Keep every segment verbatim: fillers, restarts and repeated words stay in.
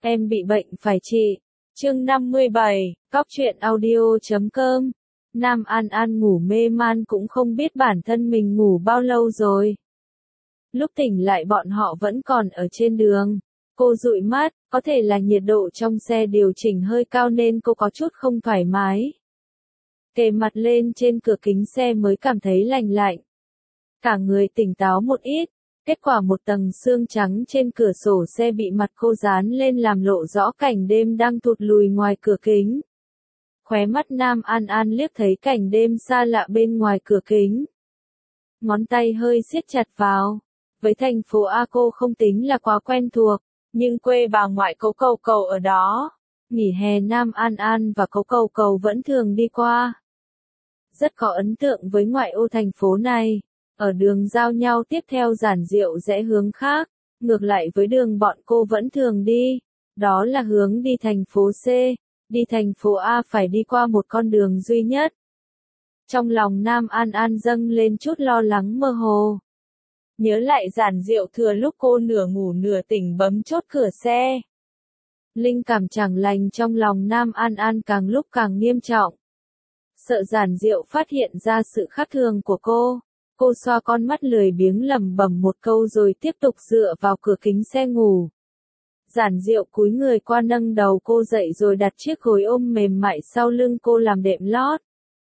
Em bị bệnh phải trị. Chương năm mươi bảy, Cóc truyện audio chấm com. Nam An An ngủ mê man cũng không biết bản thân mình ngủ bao lâu rồi. Lúc tỉnh lại bọn họ vẫn còn ở trên đường. Cô dụi mắt, có thể là nhiệt độ trong xe điều chỉnh hơi cao nên cô có chút không thoải mái. Kề mặt lên trên cửa kính xe mới cảm thấy lành lạnh. Cả người tỉnh táo một ít. Kết quả một tầng sương trắng trên cửa sổ xe bị mặt cô dán lên làm lộ rõ cảnh đêm đang thụt lùi ngoài cửa kính. Khóe mắt Nam An An liếc thấy cảnh đêm xa lạ bên ngoài cửa kính. Ngón tay hơi siết chặt vào. Với thành phố A cô không tính là quá quen thuộc, nhưng quê bà ngoại Cố Cầu Cầu ở đó. Nghỉ hè Nam An An và Cố Cầu Cầu vẫn thường đi qua. Rất có ấn tượng với ngoại ô thành phố này. Ở đường giao nhau tiếp theo Giản Diệu rẽ hướng khác, ngược lại với đường bọn cô vẫn thường đi, đó là hướng đi thành phố C, đi thành phố A phải đi qua một con đường duy nhất. Trong lòng Nam An An dâng lên chút lo lắng mơ hồ. Nhớ lại Giản Diệu thừa lúc cô nửa ngủ nửa tỉnh bấm chốt cửa xe. Linh cảm chẳng lành trong lòng Nam An An càng lúc càng nghiêm trọng. Sợ Giản Diệu phát hiện ra sự khác thường của cô. Cô xoa con mắt lười biếng lẩm bẩm một câu rồi tiếp tục dựa vào cửa kính xe ngủ. Giản Diệu cúi người qua nâng đầu cô dậy rồi đặt chiếc gối ôm mềm mại sau lưng cô làm đệm lót.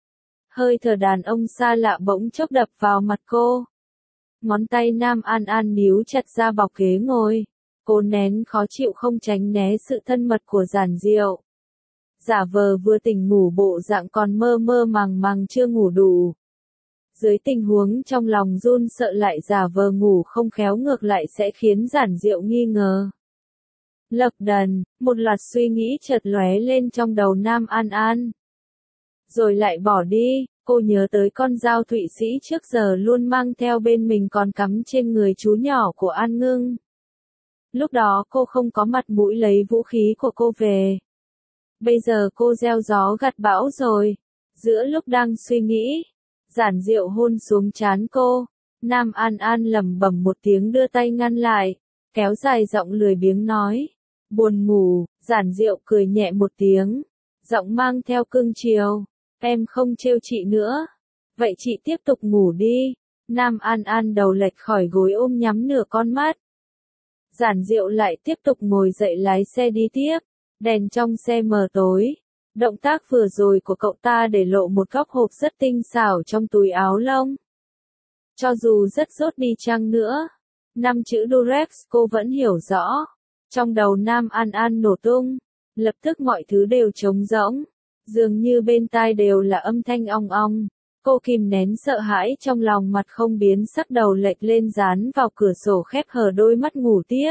Hơi thở đàn ông xa lạ bỗng chốc đập vào mặt cô. Ngón tay Nam An An níu chặt ra bọc ghế ngồi. Cô nén khó chịu không tránh né sự thân mật của Giản Diệu. Giả vờ vừa tỉnh ngủ bộ dạng còn mơ mơ màng màng chưa ngủ đủ. Dưới tình huống trong lòng run sợ lại giả vờ ngủ không khéo ngược lại sẽ khiến Giản Diệu nghi ngờ. Lập đần, một loạt suy nghĩ chợt lóe lên trong đầu Nam An An. Rồi lại bỏ đi, cô nhớ tới con dao Thụy Sĩ trước giờ luôn mang theo bên mình còn cắm trên người chú nhỏ của An Ngưng. Lúc đó cô không có mặt mũi lấy vũ khí của cô về. Bây giờ cô gieo gió gặt bão rồi. Giữa lúc đang suy nghĩ, Giản Diệu hôn xuống trán cô. Nam An An lẩm bẩm một tiếng đưa tay ngăn lại, kéo dài giọng lười biếng nói. Buồn ngủ, Giản Diệu cười nhẹ một tiếng, giọng mang theo cương chiều. Em không trêu chị nữa. Vậy chị tiếp tục ngủ đi. Nam An An đầu lệch khỏi gối ôm nhắm nửa con mắt. Giản Diệu lại tiếp tục ngồi dậy lái xe đi tiếp. Đèn trong xe mờ tối. Động tác vừa rồi của cậu ta để lộ một góc hộp rất tinh xảo trong túi áo lông. Cho dù rất dốt đi chăng nữa, năm chữ Durex cô vẫn hiểu rõ. Trong đầu Nam An An nổ tung, lập tức mọi thứ đều trống rỗng, dường như bên tai đều là âm thanh ong ong. Cô kìm nén sợ hãi trong lòng mặt không biến sắc đầu lệch lên dán vào cửa sổ khép hờ đôi mắt ngủ tiếp.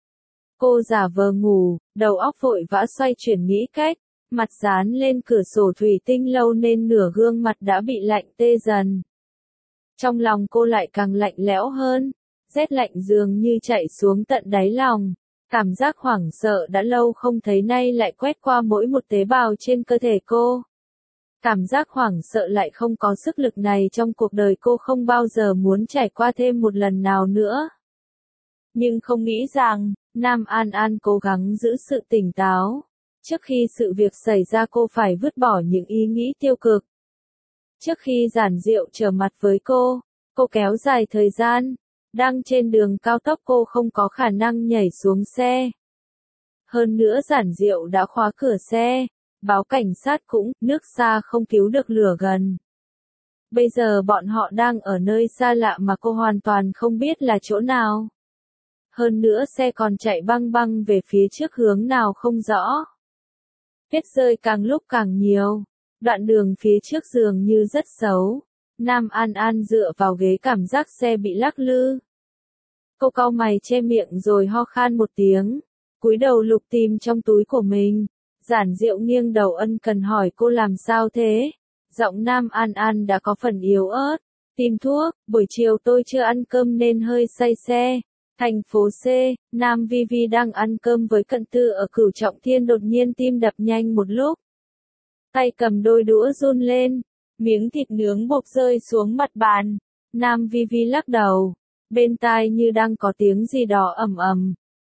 Cô giả vờ ngủ, đầu óc vội vã xoay chuyển nghĩ cách. Mặt dán lên cửa sổ thủy tinh lâu nên nửa gương mặt đã bị lạnh tê dần. Trong lòng cô lại càng lạnh lẽo hơn, rét lạnh dường như chạy xuống tận đáy lòng. Cảm giác hoảng sợ đã lâu không thấy nay lại quét qua mỗi một tế bào trên cơ thể cô. Cảm giác hoảng sợ lại không có sức lực này trong cuộc đời cô không bao giờ muốn trải qua thêm một lần nào nữa. Nhưng không nghĩ rằng, Nam An An cố gắng giữ sự tỉnh táo. Trước khi sự việc xảy ra cô phải vứt bỏ những ý nghĩ tiêu cực. Trước khi Giản Diệu trở mặt với cô, cô kéo dài thời gian. Đang trên đường cao tốc cô không có khả năng nhảy xuống xe. Hơn nữa Giản Diệu đã khóa cửa xe, báo cảnh sát cũng, nước xa không cứu được lửa gần. Bây giờ bọn họ đang ở nơi xa lạ mà cô hoàn toàn không biết là chỗ nào. Hơn nữa xe còn chạy băng băng về phía trước hướng nào không rõ. Tuyết rơi càng lúc càng nhiều, đoạn đường phía trước dường như rất xấu. Nam An An dựa vào ghế cảm giác xe bị lắc lư. Cô cau mày che miệng rồi ho khan một tiếng, cúi đầu lục tìm trong túi của mình. Giản Diệu nghiêng đầu ân cần hỏi cô làm sao thế. Giọng Nam An An đã có phần yếu ớt. Tìm thuốc, buổi chiều tôi chưa ăn cơm nên hơi say xe. Thành phố C, Nam Vi Vi đang ăn cơm với Cận Tư ở Cửu Trọng Thiên đột nhiên tim đập nhanh một lúc. Tay cầm đôi đũa run lên, miếng thịt nướng bột rơi xuống mặt bàn. Nam Vi Vi lắc đầu, bên tai như đang có tiếng gì đó ầm ầm,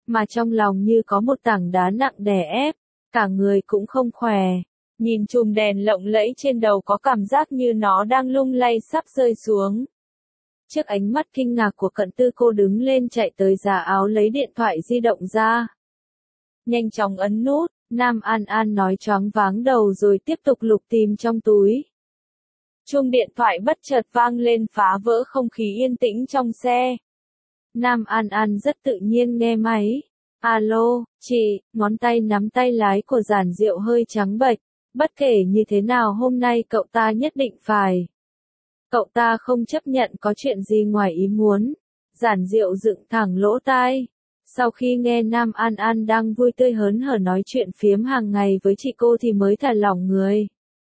mà trong lòng như có một tảng đá nặng đè ép, cả người cũng không khỏe. Nhìn chùm đèn lộng lẫy trên đầu có cảm giác như nó đang lung lay sắp rơi xuống. Trước ánh mắt kinh ngạc của Cận Tư cô đứng lên chạy tới giá áo lấy điện thoại di động ra. Nhanh chóng ấn nút, Nam An An nói choáng váng đầu rồi tiếp tục lục tìm trong túi. Chuông điện thoại bất chợt vang lên phá vỡ không khí yên tĩnh trong xe. Nam An An rất tự nhiên nghe máy. Alo, chị, ngón tay nắm tay lái của Giản Diệu hơi trắng bệch. Bất kể như thế nào hôm nay cậu ta nhất định phải. Cậu ta không chấp nhận có chuyện gì ngoài ý muốn. Giản Diệu dựng thẳng lỗ tai. Sau khi nghe Nam An An đang vui tươi hớn hở nói chuyện phiếm hàng ngày với chị cô thì mới thả lỏng người.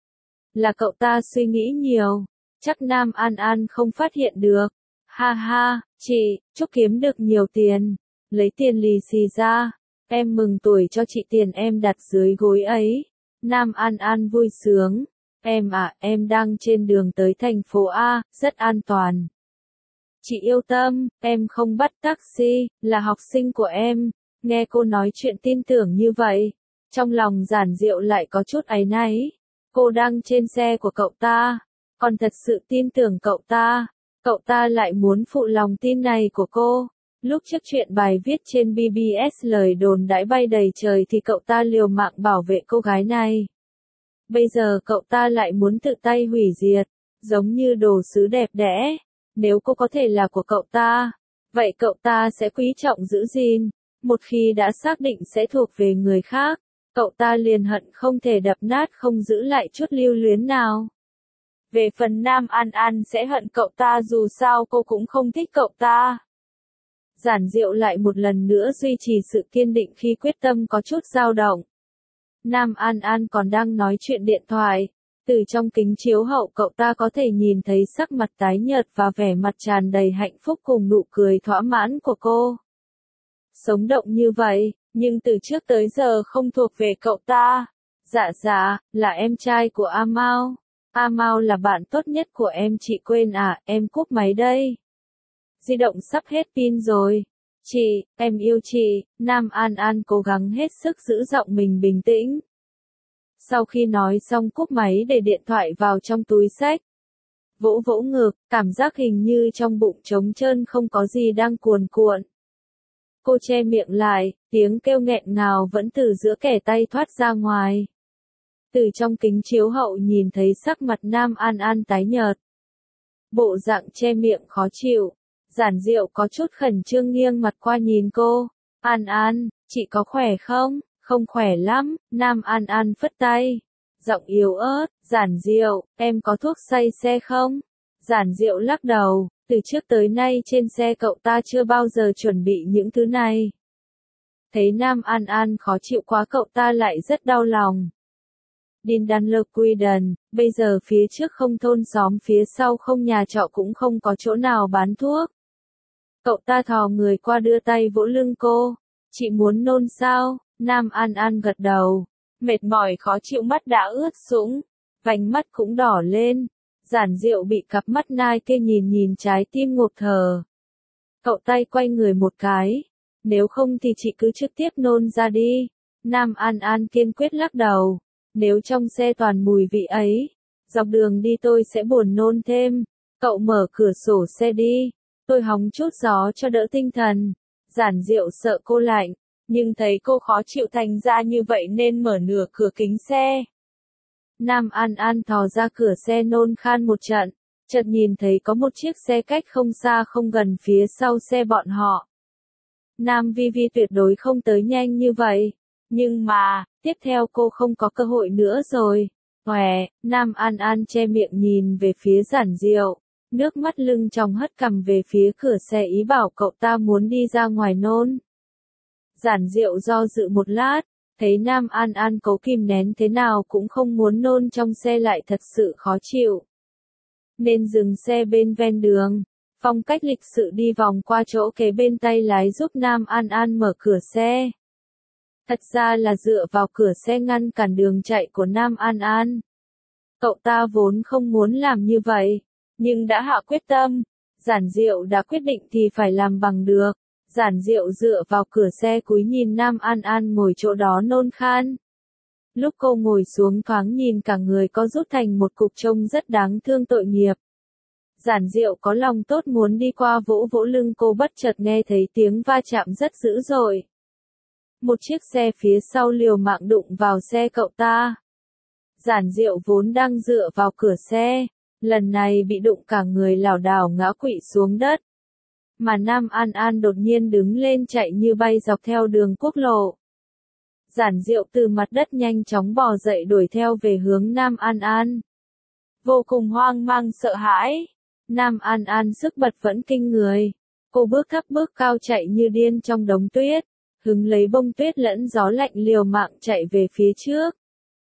Là cậu ta suy nghĩ nhiều. Chắc Nam An An không phát hiện được. Ha ha, chị, chúc kiếm được nhiều tiền. Lấy tiền lì xì ra. Em mừng tuổi cho chị tiền em đặt dưới gối ấy. Nam An An vui sướng. Em à, em đang trên đường tới thành phố A, rất an toàn. Chị yêu tâm, em không bắt taxi, là học sinh của em. Nghe cô nói chuyện tin tưởng như vậy. Trong lòng Giản Diệu lại có chút áy náy. Cô đang trên xe của cậu ta. Còn thật sự tin tưởng cậu ta. Cậu ta lại muốn phụ lòng tin này của cô. Lúc trước chuyện bài viết trên bê bê ét lời đồn đãi bay đầy trời thì cậu ta liều mạng bảo vệ cô gái này. Bây giờ cậu ta lại muốn tự tay hủy diệt, giống như đồ sứ đẹp đẽ. Nếu cô có thể là của cậu ta, vậy cậu ta sẽ quý trọng giữ gìn. Một khi đã xác định sẽ thuộc về người khác, cậu ta liền hận không thể đập nát không giữ lại chút lưu luyến nào. Về phần Nam An An sẽ hận cậu ta dù sao cô cũng không thích cậu ta. Giản Diệu lại một lần nữa duy trì sự kiên định khi quyết tâm có chút dao động. Nam An An còn đang nói chuyện điện thoại. Từ trong kính chiếu hậu cậu ta có thể nhìn thấy sắc mặt tái nhợt và vẻ mặt tràn đầy hạnh phúc cùng nụ cười thỏa mãn của cô. Sống động như vậy, nhưng từ trước tới giờ không thuộc về cậu ta. Dạ dạ, là em trai của A Mao. A Mao là bạn tốt nhất của em, chị quên à, em cúp máy đây. Di động sắp hết pin rồi. Chị, em yêu chị. Nam An An cố gắng hết sức giữ giọng mình bình tĩnh. Sau khi nói xong cúp máy để điện thoại vào trong túi xách. Vỗ vỗ ngực, cảm giác hình như trong bụng trống trơn không có gì đang cuồn cuộn. Cô che miệng lại, tiếng kêu nghẹn ngào vẫn từ giữa kẻ tay thoát ra ngoài. Từ trong kính chiếu hậu nhìn thấy sắc mặt Nam An An tái nhợt. Bộ dạng che miệng khó chịu. Giản Diệu có chút khẩn trương nghiêng mặt qua nhìn cô. An An, chị có khỏe không? Không khỏe lắm. Nam An An phất tay. Giọng yếu ớt. Giản Diệu, em có thuốc say xe không? Giản Diệu lắc đầu. Từ trước tới nay trên xe cậu ta chưa bao giờ chuẩn bị những thứ này. Thấy Nam An An khó chịu quá cậu ta lại rất đau lòng. Đin đan lơ quy đần, bây giờ phía trước không thôn xóm, phía sau không nhà trọ, cũng không có chỗ nào bán thuốc. Cậu ta thò người qua đưa tay vỗ lưng cô. Chị muốn nôn sao? Nam An An gật đầu. Mệt mỏi khó chịu, mắt đã ướt sũng. Vành mắt cũng đỏ lên. Giản Diệu bị cặp mắt nai kia nhìn nhìn trái tim ngộp thở. Cậu tay quay người một cái. Nếu không thì chị cứ trực tiếp nôn ra đi. Nam An An kiên quyết lắc đầu. Nếu trong xe toàn mùi vị ấy, dọc đường đi tôi sẽ buồn nôn thêm. Cậu mở cửa sổ xe đi. Tôi hóng chút gió cho đỡ tinh thần. Giản Diệu sợ cô lạnh, nhưng thấy cô khó chịu thành ra như vậy nên mở nửa cửa kính xe. Nam An An thò ra cửa xe nôn khan một trận, chợt nhìn thấy có một chiếc xe cách không xa không gần phía sau xe bọn họ. Nam Vi Vi tuyệt đối không tới nhanh như vậy. Nhưng mà, tiếp theo cô không có cơ hội nữa rồi. Hòe, Nam An An che miệng nhìn về phía Giản Diệu. Nước mắt lưng tròng hất cằm về phía cửa xe ý bảo cậu ta muốn đi ra ngoài nôn. Giản Diệu do dự một lát, thấy Nam An An cố kìm nén thế nào cũng không muốn nôn trong xe lại thật sự khó chịu. Nên dừng xe bên ven đường, phong cách lịch sự đi vòng qua chỗ kế bên tay lái giúp Nam An An mở cửa xe. Thật ra là dựa vào cửa xe ngăn cản đường chạy của Nam An An. Cậu ta vốn không muốn làm như vậy, nhưng đã hạ quyết tâm. Giản Diệu đã quyết định thì phải làm bằng được. Giản Diệu dựa vào cửa xe cúi nhìn Nam An An ngồi chỗ đó nôn khan. Lúc cô ngồi xuống thoáng nhìn cả người có rút thành một cục trông rất đáng thương tội nghiệp. Giản Diệu có lòng tốt muốn đi qua vỗ vỗ lưng cô, bất chợt nghe thấy tiếng va chạm rất dữ dội. Một chiếc xe phía sau liều mạng đụng vào xe cậu ta. Giản Diệu vốn đang dựa vào cửa xe, lần này bị đụng cả người lảo đảo ngã quỵ xuống đất. Mà Nam An An đột nhiên đứng lên chạy như bay dọc theo đường quốc lộ. Giản Diệu từ mặt đất nhanh chóng bò dậy đuổi theo về hướng Nam An An. Vô cùng hoang mang sợ hãi, Nam An An sức bật vẫn kinh người. Cô bước thấp bước cao chạy như điên trong đống tuyết, hứng lấy bông tuyết lẫn gió lạnh liều mạng chạy về phía trước.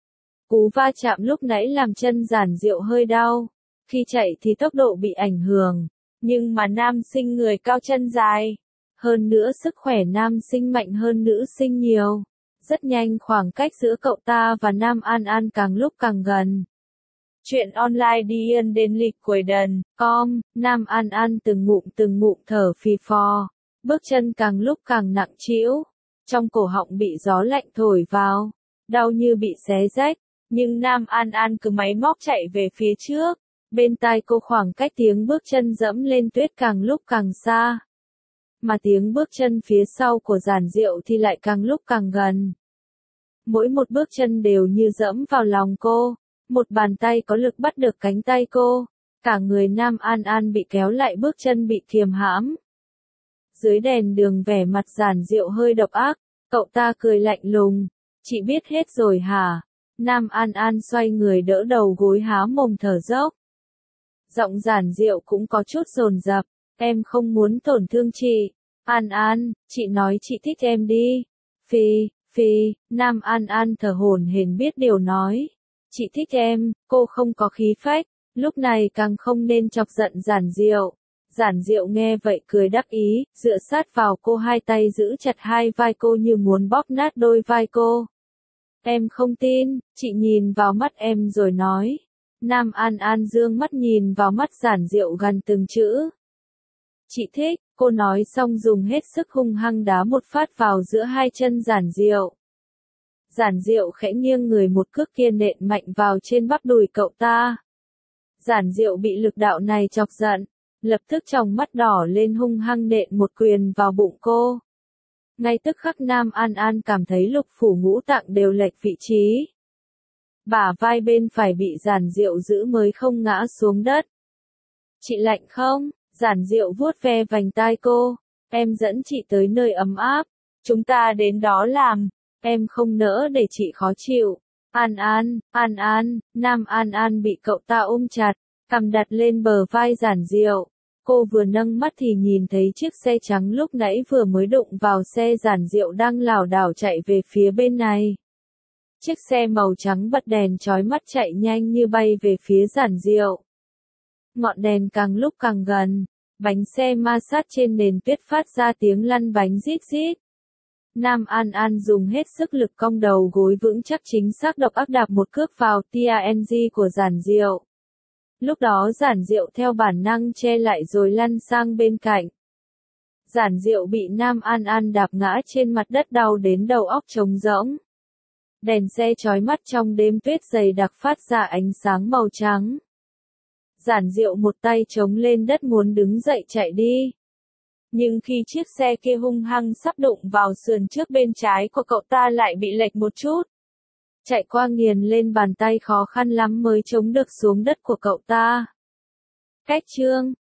Cú va chạm lúc nãy làm chân Giản Diệu hơi đau, khi chạy thì tốc độ bị ảnh hưởng, nhưng mà nam sinh người cao chân dài, hơn nữa sức khỏe nam sinh mạnh hơn nữ sinh nhiều. Rất nhanh khoảng cách giữa cậu ta và Nam An An càng lúc càng gần. Chuyện online đi yên đến lịch cuối đần, com, Nam An An từng ngụm từng ngụm thở phì phò, bước chân càng lúc càng nặng trĩu, trong cổ họng bị gió lạnh thổi vào, đau như bị xé rách, nhưng Nam An An cứ máy móc chạy về phía trước, bên tai cô khoảng cách tiếng bước chân dẫm lên tuyết càng lúc càng xa. Mà tiếng bước chân phía sau của Giản Diệu thì lại càng lúc càng gần. Mỗi một bước chân đều như dẫm vào lòng cô, một bàn tay có lực bắt được cánh tay cô, cả người Nam An An bị kéo lại, bước chân bị kiềm hãm. Dưới đèn đường vẻ mặt Giản Diệu hơi độc ác, cậu ta cười lạnh lùng, chị biết hết rồi hả? Nam An An xoay người đỡ đầu gối há mồm thở dốc. Giọng Giản Diệu cũng có chút dồn dập, em không muốn tổn thương chị. An An, chị nói chị thích em đi. Phi, phi, Nam An An thở hổn hển biết điều nói. Chị thích em, cô không có khí phách, lúc này càng không nên chọc giận Giản Diệu. Giản Diệu nghe vậy cười đắc ý, dựa sát vào cô, hai tay giữ chặt hai vai cô như muốn bóp nát đôi vai cô. Em không tin, chị nhìn vào mắt em rồi nói. Nam An An dương mắt nhìn vào mắt Giản Diệu gần từng chữ. Chị thích, cô nói xong dùng hết sức hung hăng đá một phát vào giữa hai chân Giản Diệu. Giản Diệu khẽ nghiêng người, một cước kia nện mạnh vào trên bắp đùi cậu ta. Giản Diệu bị lực đạo này chọc giận, lập tức tròng mắt đỏ lên hung hăng nện một quyền vào bụng cô. Ngay tức khắc Nam An An cảm thấy lục phủ ngũ tạng đều lệch vị trí. Bả vai bên phải bị Giản Diệu giữ mới không ngã xuống đất. Chị lạnh không? Giản Diệu vuốt ve vành tai cô. Em dẫn chị tới nơi ấm áp. Chúng ta đến đó làm. Em không nỡ để chị khó chịu. An An, An An, Nam An An bị cậu ta ôm chặt, cằm đặt lên bờ vai Giản Diệu. Cô vừa nâng mắt thì nhìn thấy chiếc xe trắng lúc nãy vừa mới đụng vào xe Giản Diệu đang lảo đảo chạy về phía bên này. Chiếc xe màu trắng bật đèn chói mắt chạy nhanh như bay về phía Giản Diệu. Ngọn đèn càng lúc càng gần, bánh xe ma sát trên nền tuyết phát ra tiếng lăn bánh rít rít. Nam An An dùng hết sức lực cong đầu gối vững chắc, chính xác độc ác đạp một cước vào tiang của Giản Diệu. Lúc đó Giản Diệu theo bản năng che lại rồi lăn sang bên cạnh. Giản Diệu bị Nam An An đạp ngã trên mặt đất, đau đến đầu óc trống rỗng. Đèn xe chói mắt trong đêm tuyết dày đặc phát ra ánh sáng màu trắng. Giản Diệu một tay chống lên đất muốn đứng dậy chạy đi. Nhưng khi chiếc xe kia hung hăng sắp đụng vào sườn trước bên trái của cậu ta lại bị lệch một chút. Chạy qua nghiền lên bàn tay khó khăn lắm mới chống được xuống đất của cậu ta. Cách chương